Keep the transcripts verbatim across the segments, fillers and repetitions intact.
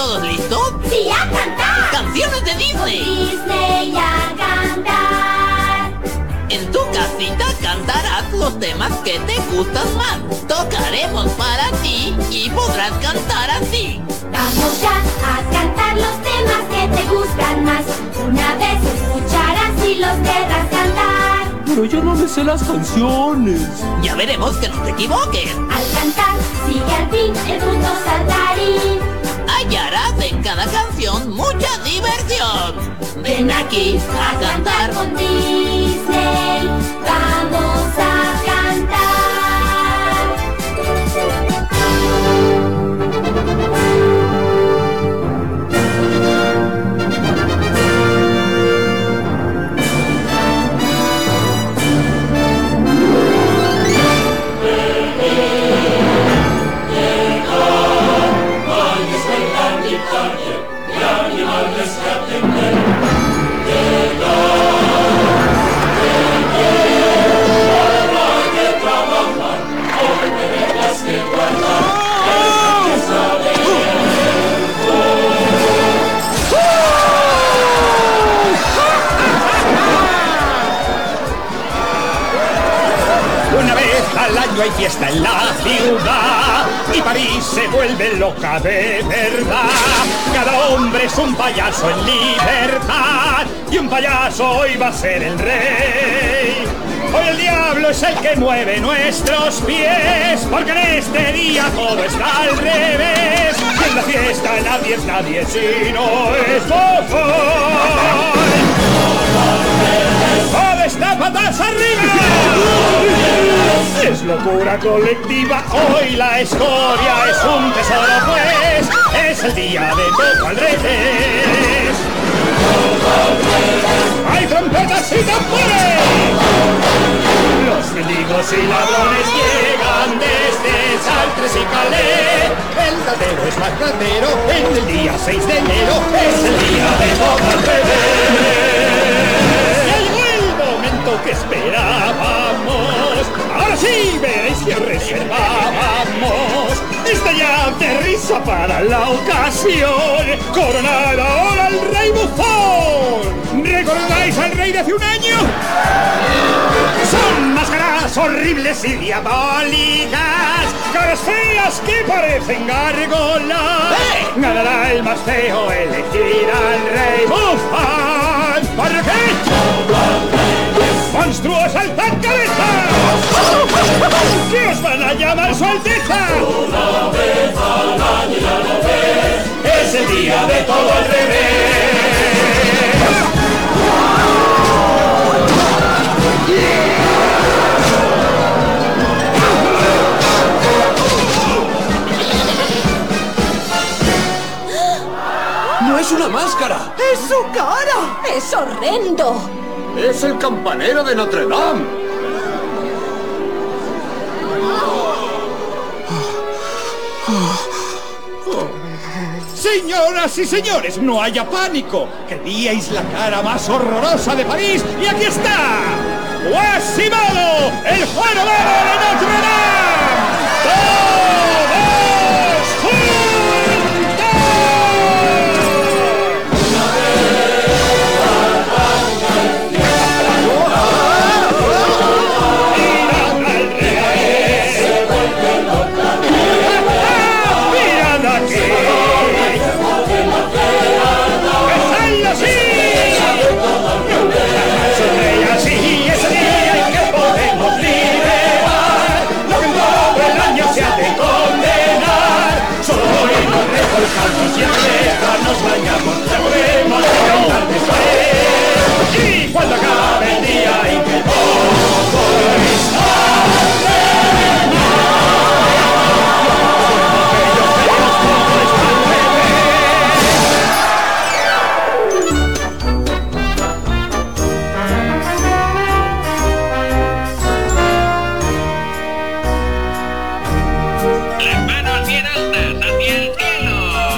¿Todos listos? ¡Sí, a cantar! ¡Canciones de Disney! Disney a cantar. En tu casita cantarás los temas que te gustan más. Tocaremos para ti y podrás cantar así. Vamos ya a cantar los temas que te gustan más. Una vez escucharás y los querrás cantar. Pero yo no me sé las canciones. Ya veremos que no te equivoques. Al cantar, sigue al fin el punto saltarín. Hallarás en cada canción mucha diversión. Ven aquí a cantar con Disney. Vamos a cantar. Una vez al año hay fiesta en la ciudad y París se vuelve loca de verdad. Cada hombre es un payaso en libertad y un payaso hoy va a ser el rey. Hoy el diablo es el que mueve nuestros pies, porque en este día todo está al revés. Y en la fiesta nadie es nadie si no es Bofón. ¡Todo está patas arriba! Es locura colectiva, hoy la escoria es un tesoro, pues es el día de todo al revés. ¡Hay trompetas y tambores! Los mendigos y ladrones llegan desde Chartres y Calais. El platero es más platero en el día seis de enero, es el día de todo al revés. Que esperábamos, ahora sí veréis que reservábamos. Está ya de risa para la ocasión, coronad ahora al rey bufón. ¿Recordáis al rey de hace un año? Son máscaras horribles y diabólicas, caras feas que parecen gárgolas. ¡Eh! Ganará el más feo, elegir al rey bufón. ¿Para qué? ¡Monstruos alzad cabeza! ¿Qué os van a llamar su alteza? Una vez al año ya lo ves, es el día de todo al revés. ¡No es una máscara! ¡Es su cara! ¡Es horrendo! ¡Es el campanero de Notre Dame! Señoras y señores, no haya pánico. Queríais la cara más horrorosa de París y aquí está. ¡Quasimodo, el jorobado de Notre Dame! ¡Todos juntos! Nos bañamos, ya podemos cantar después. Y cuando acabe el día en que todo está las manos bien altas hacia el cielo.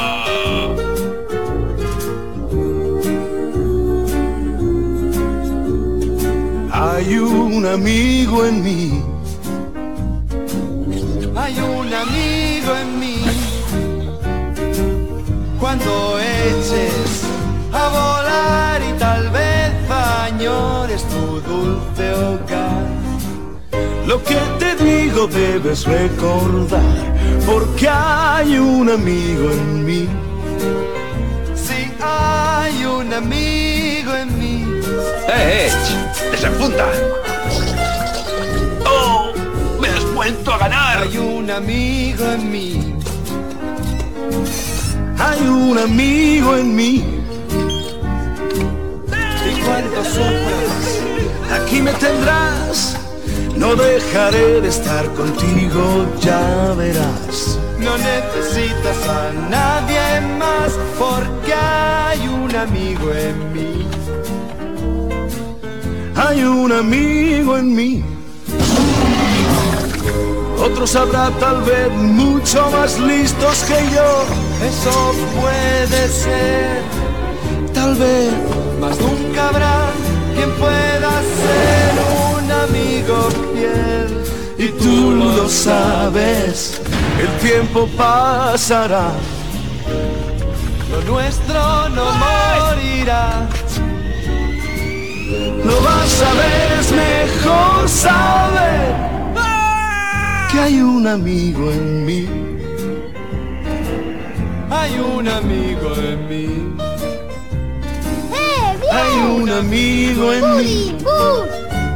Hay un amigo en mí. Hay un amigo en mí. cuando eches a volar y tal vez añores tu dulce hogar. Lo que te digo debes recordar, porque hay un amigo en mí. Sí, hay un amigo en mí. ¡Eh, Edge! ¡Desenfunda! ¡Oh! ¡Me has vuelto a ganar! Hay un amigo en mí. Hay un amigo en mí. Y cuando sufras, aquí me tendrás. No dejaré de estar contigo, ya verás. No necesitas a nadie más, porque hay un amigo en mí. Hay un amigo en mí. Otros habrá tal vez mucho más listos que yo. Eso puede ser, tal vez, mas nunca habrá quien pueda ser un amigo fiel. Y tú lo sabes, el tiempo pasará, lo nuestro no morirá. Lo vas a ver, es mejor saber que hay un amigo en mí. Hay un amigo en mí. ¡Eh, bien! Hay un amigo en mí. ¡Uh!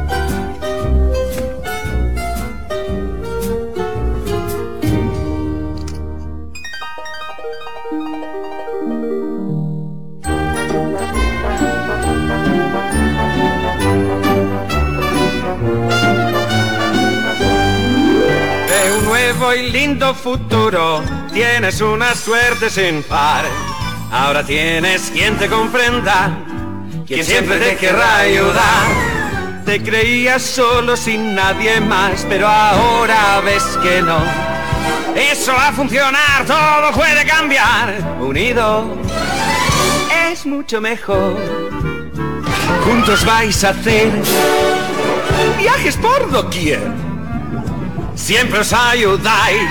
Y lindo futuro, tienes una suerte sin par. Ahora tienes quien te comprenda, quien siempre te querrá ayudar. Te creías solo sin nadie más, pero ahora ves que no. Eso va a funcionar, todo puede cambiar. Unido es mucho mejor. Juntos vais a hacer viajes por doquier. Siempre os ayudáis.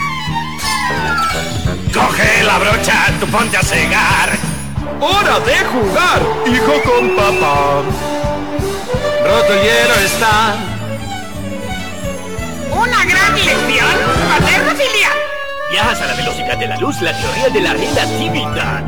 Coge la brocha, tú ponte a segar. ¡Hora de jugar, hijo con papá! Roto el hielo está. Una gran lección paterno-filial. Viajas a la velocidad de la luz, la teoría de la relatividad.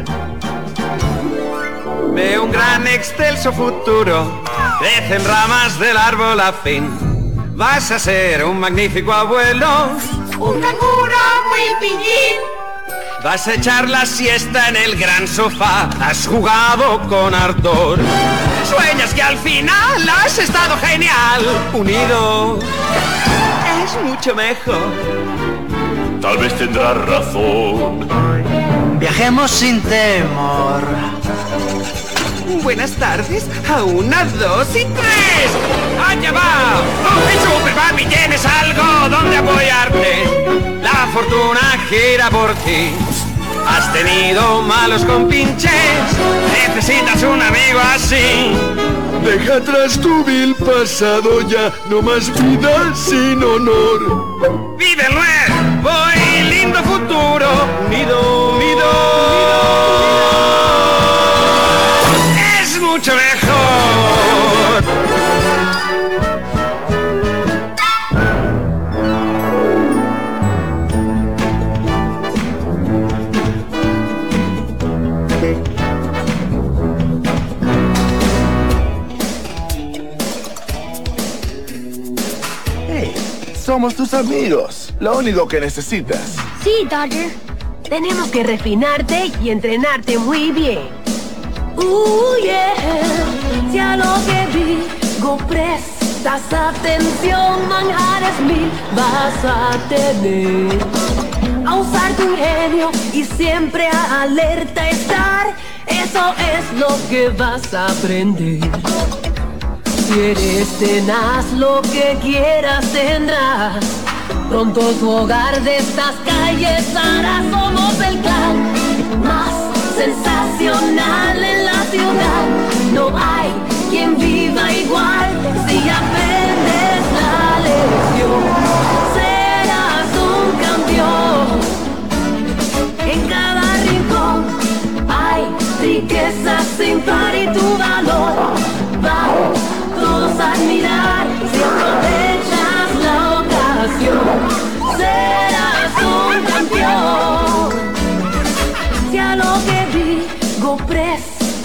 Ve un gran excelso futuro, crecen ramas del árbol a fin. Vas a ser un magnífico abuelo, Un canguro muy pillín. vas a echar la siesta en el gran sofá. Has jugado con ardor, sueñas que al final has estado genial. Unido es mucho mejor. Tal vez tendrás razón. Viajemos sin temor. Buenas tardes, a una, dos y tres. ¡Allá va! ¡Oh, el Super Barbie! ¿Tienes algo donde apoyarte? La fortuna gira por ti. Has tenido malos compinches, necesitas un amigo así. Deja atrás tu vil pasado ya, no más vida sin honor. ¡Vive el nuevo y lindo futuro! Unido, unido, es mucho mejor. Somos tus amigos, lo único que necesitas. Sí, Dodger. Tenemos que refinarte y entrenarte muy bien. Uh, yeah. Si a lo que digo prestas atención, manjares mil vas a tener. A usar tu ingenio y siempre a alerta estar. Eso es lo que vas a aprender. Si eres tenaz, lo que quieras tendrás. Pronto tu hogar de estas calles hará. Somos el clan más sensacional en la ciudad. No hay quien viva igual si aprendes la lección. Serás un campeón en cada rincón.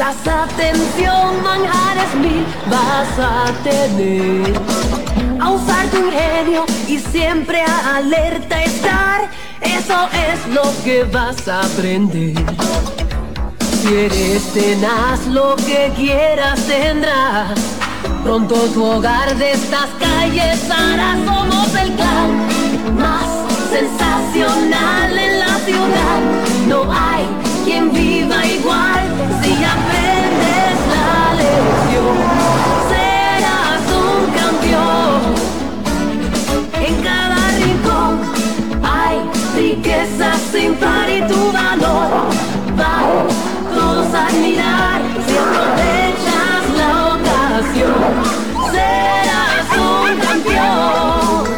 prestas atención, manjares mil vas a tener. A usar tu ingenio y siempre a alerta estar, eso es lo que vas a aprender. Si eres tenaz, lo que quieras tendrás. Pronto tu hogar de estas calles hará. Somos el clan más sensacional en la ciudad. No hay quien viva igual si aprendes la lección. Serás un campeón. En cada rincón hay riqueza sin par y tu valor van todos a admirar si aprovechas la ocasión. Serás un campeón.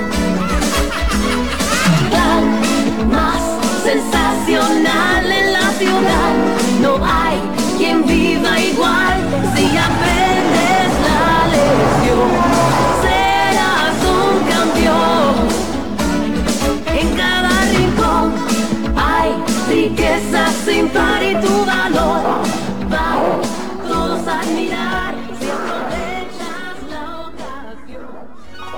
Clan más sensacional en la ciudad. No hay quien viva igual si aprendes la lección. Serás un campeón. En cada rincón hay riqueza sin par y tu valor van todos a admirar si aprovechas la ocasión.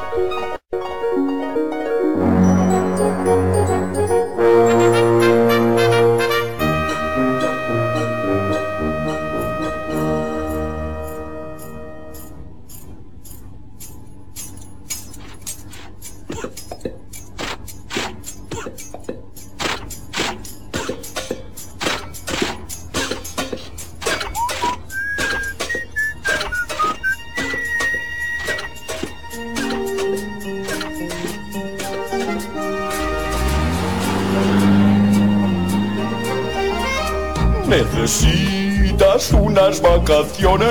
Necesitas unas vacaciones,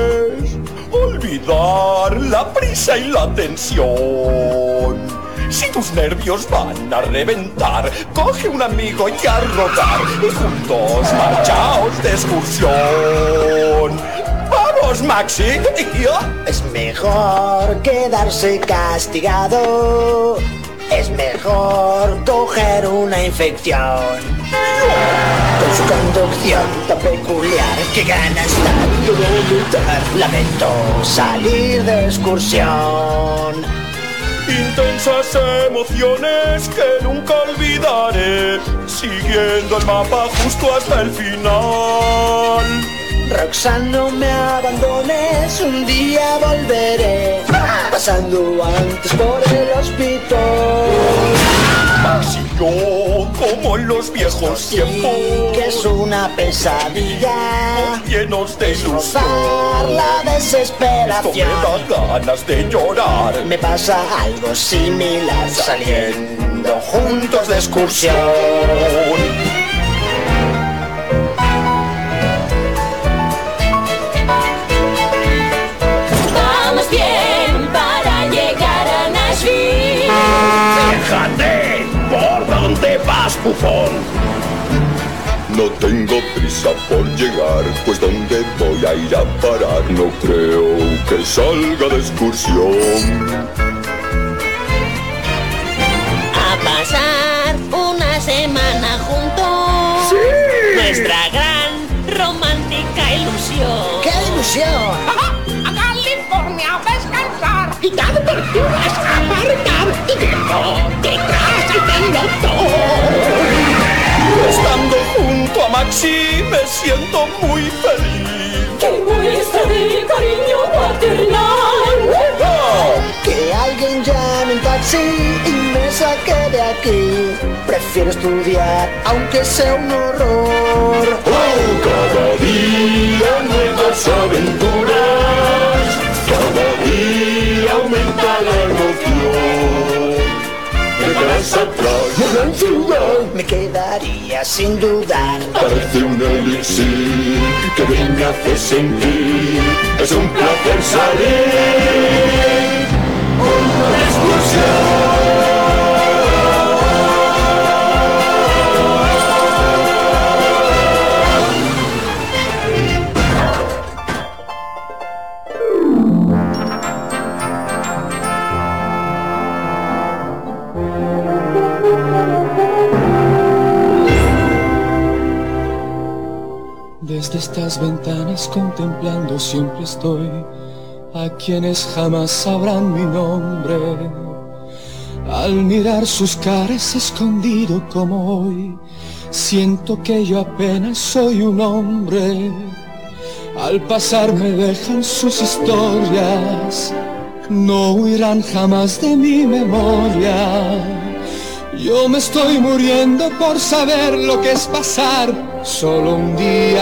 olvidar la prisa y la tensión. Si tus nervios van a reventar, coge un amigo y a rodar y juntos marchaos de excursión. ¡Vamos, Maxi! Es mejor quedarse castigado. Es mejor coger una infección. Con su conducción tan peculiar, que ganas tanto de vomitar. Lamento salir de excursión. Intensas emociones que nunca olvidaré, siguiendo el mapa justo hasta el final. Roxanne, no me abandones, un día volveré, pasando antes por el hospital. Maxi y yo, como en los viejos sí, tiempos, que es una pesadilla, llenos de ilusión. La desesperación. Esto me da ganas de llorar. Me pasa algo similar saliendo juntos de excursión. Vamos bien para llegar a Nashville. Fíjate por dónde vas, bufón. No tengo prisa por llegar, pues ¿dónde voy a ir a parar? No creo que salga de excursión. A pasar una semana juntos. ¡Sí! Nuestra gran romántica ilusión. ¡Qué ilusión! A California a descansar y de aventuras a aparcar y dejo detrás el pelotón. Estando junto a Maxi me siento muy feliz. ¡Qué muestra de cariño paternal! ¡Oh! Que alguien llame un taxi y me saque de aquí. Prefiero estudiar, aunque sea un horror. Oh, cada día nuevas aventuras, cada día aumenta la emoción. Detrás atrás, en ciudad, me quedaría sin dudar. parece un elixir que bien me hace sentir. Es un placer salir una excursión. Desde estas ventanas contemplando siempre estoy a quienes jamás sabrán mi nombre. Al mirar sus caras escondido como hoy, siento que yo apenas soy un hombre. Al pasar me dejan sus historias, no huirán jamás de mi memoria. Yo me estoy muriendo por saber lo que es pasar solo un día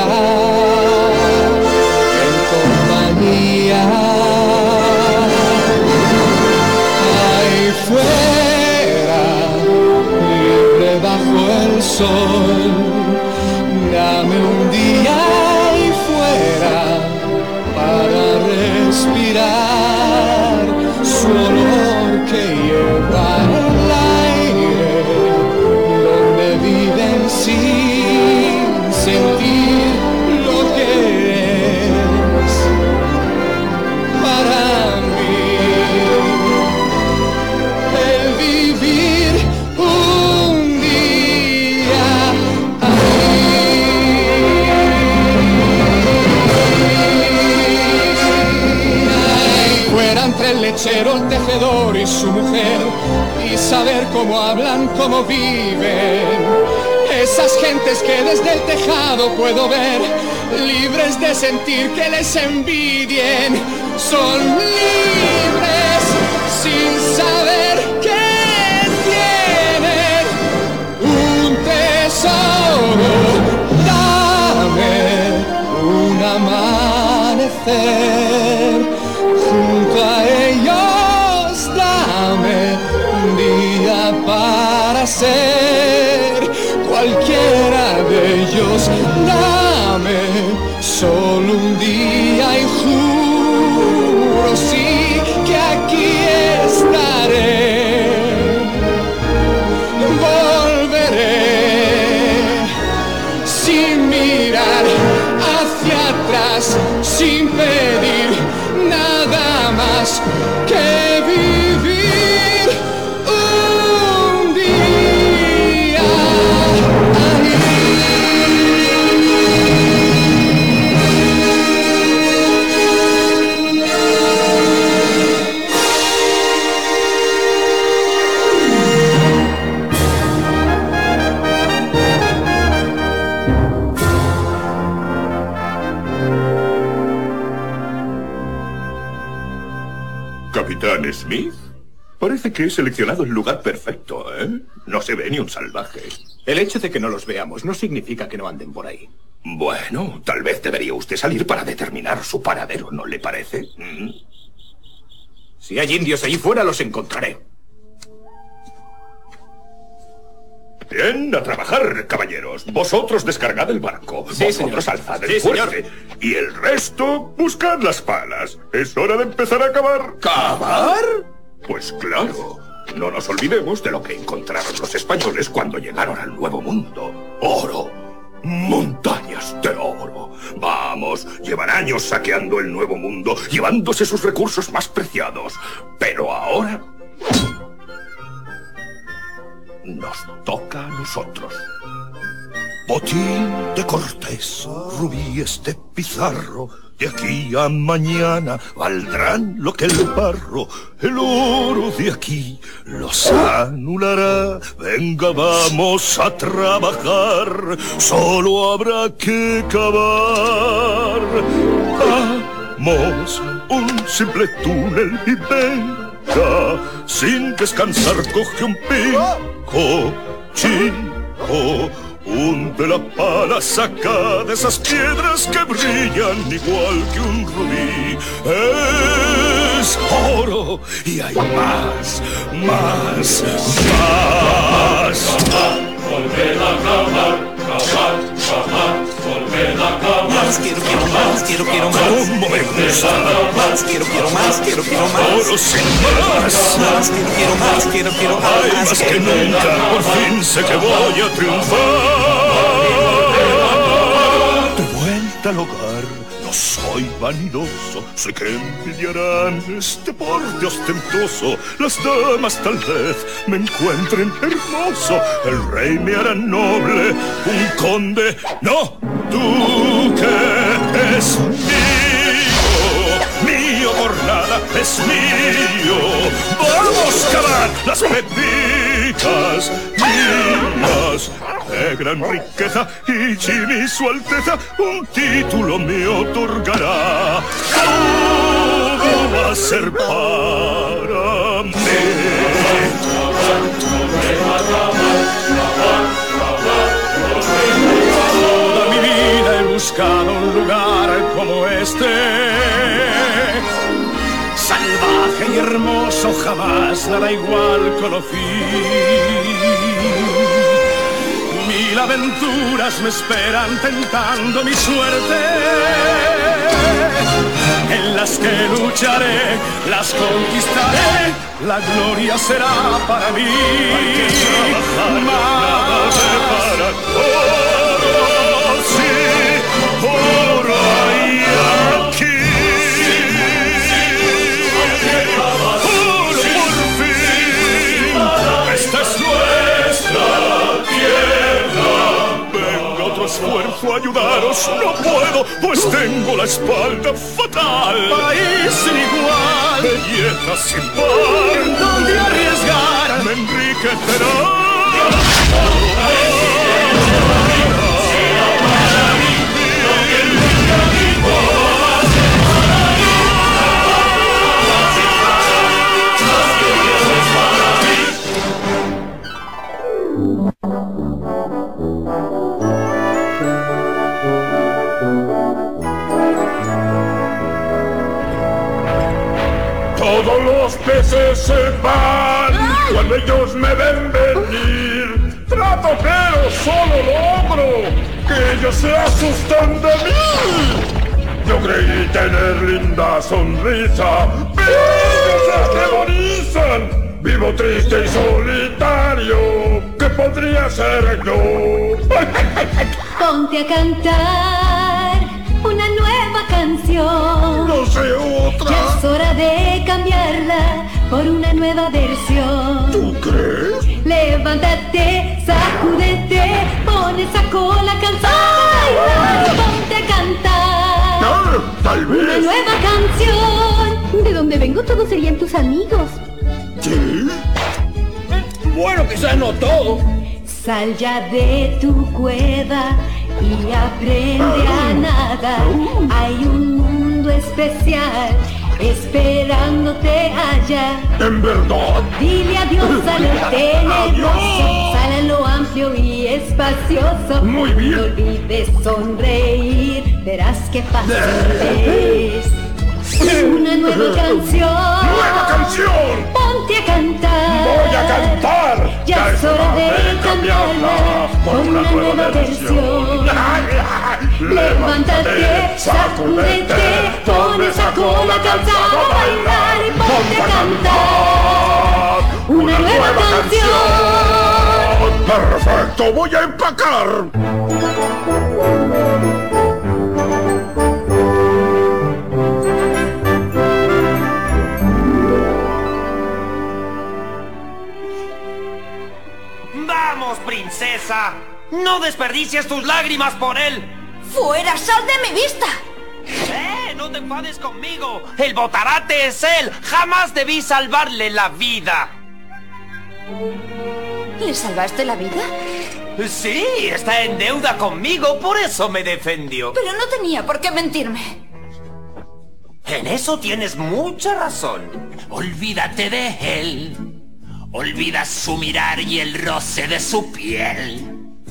en compañía. Ahí fuera, libre bajo el sol, dame un día ahí fuera para respirar su olor que lleva el aire, donde viven sin sentir lo que es para mí el vivir un día ahí fuera entre el lechero, el tejedor y su mujer, y saber cómo hablan, cómo viven. Esas gentes que desde el tejado puedo ver, libres de sentir que les envidien, son libres sin saber que tienen un tesoro. Dame un amanecer junto a ellos, dame un día para ser cualquiera de ellos, dame solo un día y juro sí que aquí estaré, volveré sin mirar hacia atrás, sin pedir nada más que vivir un día. Capitán Smith, parece que he seleccionado el lugar perfecto, ¿eh? No se ve ni un salvaje. El hecho de que no los veamos no significa que no anden por ahí. Bueno, tal vez debería usted salir para determinar su paradero, ¿no le parece? ¿Mm? Si hay indios allí fuera, los encontraré. Bien, a trabajar, caballeros. Vosotros descargad el barco. Sí, Vosotros señor. alzad el Sí, fuerte. Y el resto, buscad las palas. Es hora de empezar a cavar. ¿Cavar? Pues claro. No nos olvidemos de lo que encontraron los españoles cuando llegaron al Nuevo Mundo. Oro. Montañas de oro. Vamos, llevan años saqueando el Nuevo Mundo, llevándose sus recursos más preciados. Pero ahora nos toca a nosotros. Botín de Cortés, rubíes de Pizarro, de aquí a mañana valdrán lo que el barro. El oro de aquí los anulará. Venga, vamos a trabajar, solo habrá que cavar. Vamos, un simple túnel y venga, sin descansar coge un pico, chico, hunde la pala, saca de esas piedras que brillan igual que un rubí. Es oro y hay más, más, más. Volver a cavar, cavar, cavar, volver a cavar. Más, quiero, quiero más, quiero, quiero más. ¿Cómo me gusta? Más, quiero, quiero más, quiero, quiero más. Oro sin más. Más, quiero, quiero más, quiero, quiero más. Hay más que nunca, por fin sé que voy a triunfar. De vuelta al hogar, no soy vanidoso, sé que envidiarán este porte ostentoso. Las damas tal vez me encuentren hermoso, el rey me hará noble, un conde, no, duque es mío, mío por nada es mío. Vamos, cavar las pepitas mías de gran riqueza, y Jimmy, su alteza, un título me otorgará. Todo va a ser para mí. Toda mi vida he buscado un lugar como este, salvaje y hermoso, jamás nada igual conocí. Mil aventuras me esperan tentando mi suerte, en las que lucharé, las conquistaré, la gloria será para mí. Hay que trabajar, nada de para todos, sí, oro hay aquí. Oro por fin, esta es nuestra tierra. Venga otro esfuerzo a ayudaros, no puedo, pues tengo la espalda fatal. País sin igual, belleza sin par, en donde arriesgar me enriquecerá. Todos los peces se van cuando ellos me ven venir. Trato pero solo logro que ellos se asusten de mí. Yo creí tener linda sonrisa, pero ellos se atemorizan. Vivo triste y solitario, ¿qué podría ser yo? Ponte a cantar una nueva canción. No sé otra. Ya es hora de cambiarla por una nueva versión. ¿Tú crees? Levántate, sacúdete, pon esa cola cansada. Ponte a cantar. No, tal vez. Una nueva canción. De donde vengo todos serían tus amigos. ¿Sí? Bueno, quizás no todo. Sal ya de tu cueva y aprende a nadar. Hay un mundo especial esperándote allá. ¿En verdad? Dile adiós a lo tenebroso, sal a lo amplio y espacioso. Muy bien. No olvides sonreír, verás qué fácil es. Una nueva canción. ¡Nueva canción! Ponte a cantar. Voy a cantar. Ya es hora de cambiarla por una nueva versión. Levántate, sacúdete, pon esa cola cansada a bailar y ponte a cantar una nueva canción. Perfecto, voy a empacar. ¡Vamos, princesa! ¡No desperdicies tus lágrimas por él! ¡Fuera! ¡Sal de mi vista! ¡Eh! ¡No te enfades conmigo! ¡El botarate es él! ¡Jamás debí salvarle la vida! ¿Le salvaste la vida? Sí, está en deuda conmigo, por eso me defendió. Pero no tenía por qué mentirme. En eso tienes mucha razón. Olvídate de él. Olvida su mirar y el roce de su piel.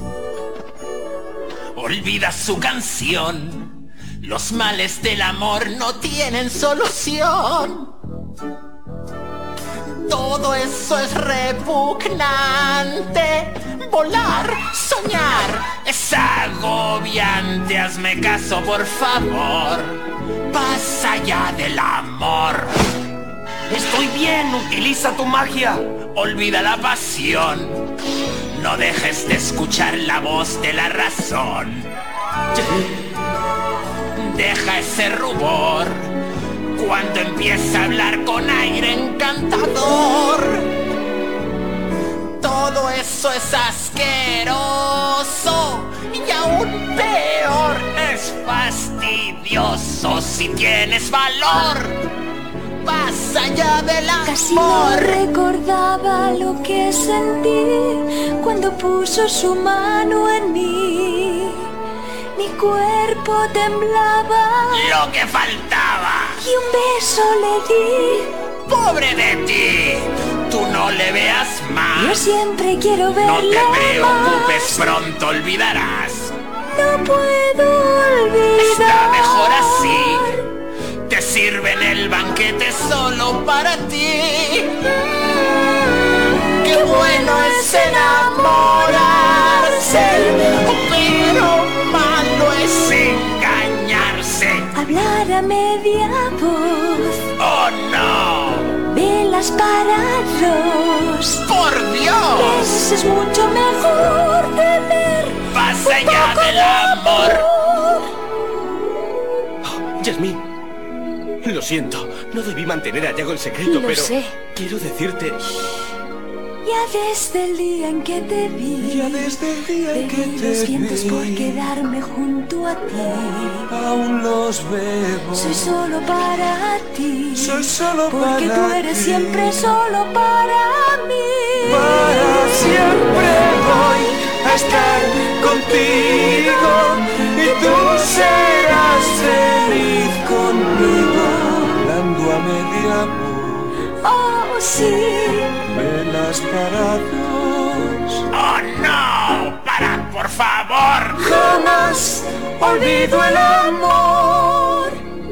Olvida su canción. Los males del amor no tienen solución. Todo eso es repugnante. Volar, soñar, es agobiante. Hazme caso, por favor. Pasa allá del amor. Estoy bien, utiliza tu magia. Olvida la pasión. No dejes de escuchar la voz de la razón. Deja ese rubor cuando empieza a hablar con aire encantador. Todo eso es asqueroso y aún peor fastidioso si tienes valor. Más allá del amor. Casi no recordaba lo que sentí cuando puso su mano en mí. Mi cuerpo temblaba. Lo que faltaba. Y un beso le di. ¡Pobre de ti! Tú no le veas más. Yo siempre quiero verla. No te preocupes, pronto olvidarás. No puedo olvidar. Está mejor así. Te sirven el banquete solo para ti. Mm, ¡Qué bueno es enamorarse! Pero malo es engañarse. Hablar a media voz. ¡Oh, no! Velas parados. ¡Por Dios! Eso es mucho mejor de ver. Más allá del amor. Oh, Yasmín, lo siento. No debí mantener a Yago el secreto, Lo pero sé. quiero decirte... Ya desde el día en que te vi, ya desde el día en que te los vientos vi, por quedarme junto a ti. Aún los bebo. Soy solo para ti. Soy solo porque para Porque tú eres ti. siempre solo para mí. Para siempre voy a estar contigo y tú serás feliz conmigo. Hablando a media voz. Oh, sí. Velas parados. ¡Oh, no! ¡Para, por favor! Jamás olvido el amor.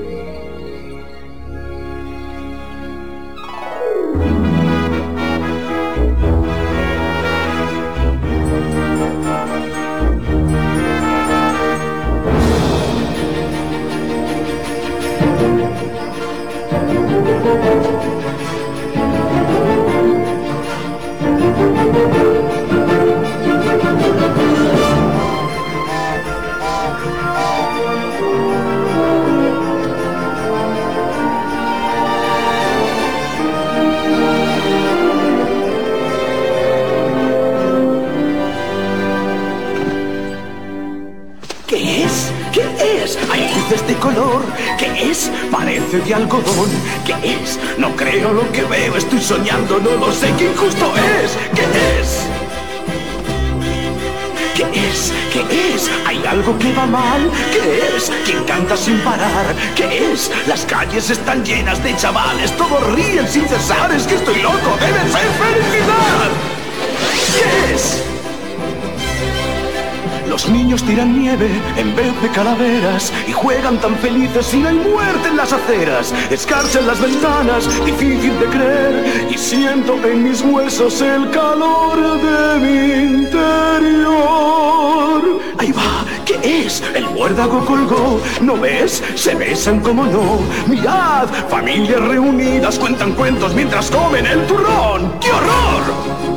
¿Qué es? ¿Qué es? Hay luces de color. ¿Qué es? Parece de algodón. ¿Qué es? No creo lo que veo. Estoy soñando, no lo sé. ¡Qué injusto es! ¿Qué es? ¿Qué es? ¿Qué es? ¿Hay algo que va mal? ¿Qué es? ¿Quién canta sin parar? ¿Qué es? Las calles están llenas de chavales. Todos ríen sin cesar. Es que estoy loco. ¡Debe ser felicidad! ¿Qué es? Los niños tiran nieve en vez de calaveras y juegan tan felices y no hay muerte en las aceras. Escarcha en las ventanas, difícil de creer, y siento en mis huesos el calor de mi interior. Ahí va, ¿qué es? El muérdago colgó, ¿no ves? Se besan como no. Mirad, familias reunidas cuentan cuentos mientras comen el turrón. ¡Qué horror!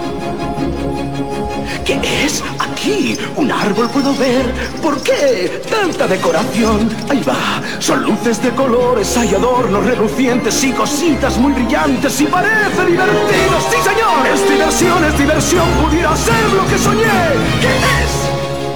¿Qué es? Aquí, un árbol puedo ver. ¿Por qué tanta decoración? Ahí va, son luces de colores, hay adornos relucientes y cositas muy brillantes y parece divertido. ¡Sí, señor! Es diversión, es diversión, pudiera ser lo que soñé. ¿Qué es?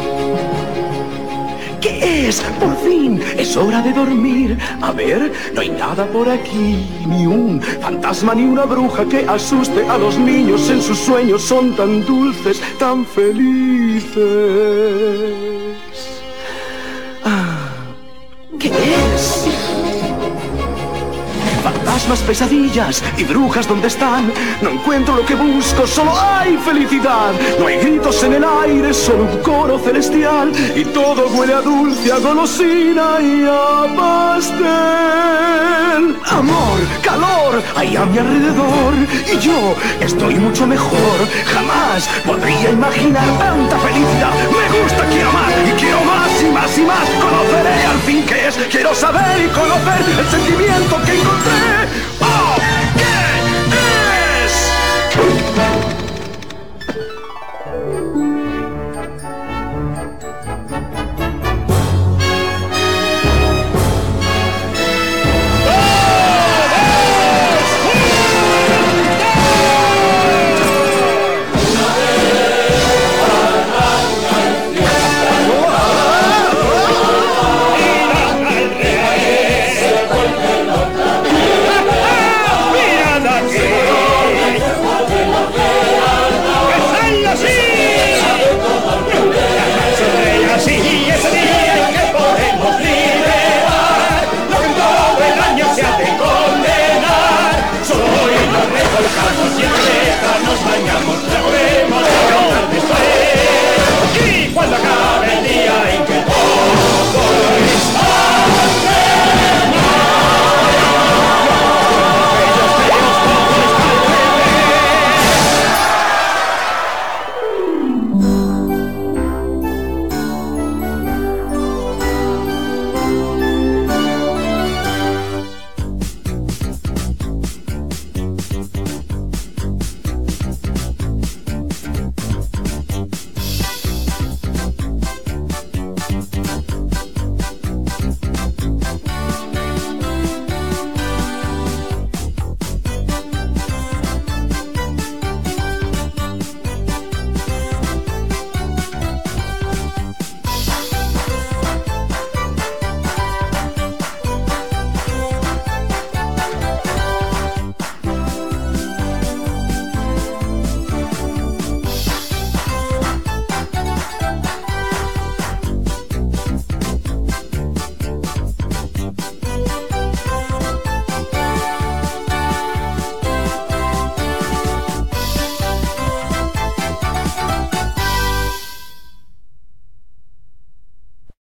¿Qué es? Por fin, es hora de dormir. A ver, no hay nada por aquí, ni un fantasma ni una bruja que asuste a los niños en sus sueños. Son tan dulces, tan felices. Ah, ¿qué es? Fantasmas, pesadillas y brujas, ¿dónde están? No encuentro lo que busco, solo hay felicidad. No hay gritos en el aire, solo un coro celestial. Y todo huele a dulce, a golosina y a pastel. Amor, calor, hay a mi alrededor. Y yo estoy mucho mejor. Jamás podría imaginar tanta felicidad. Me gusta, quiero más y quiero más y más y más. Conoceré al fin qué es. Quiero saber y conocer el sentimiento que encontré.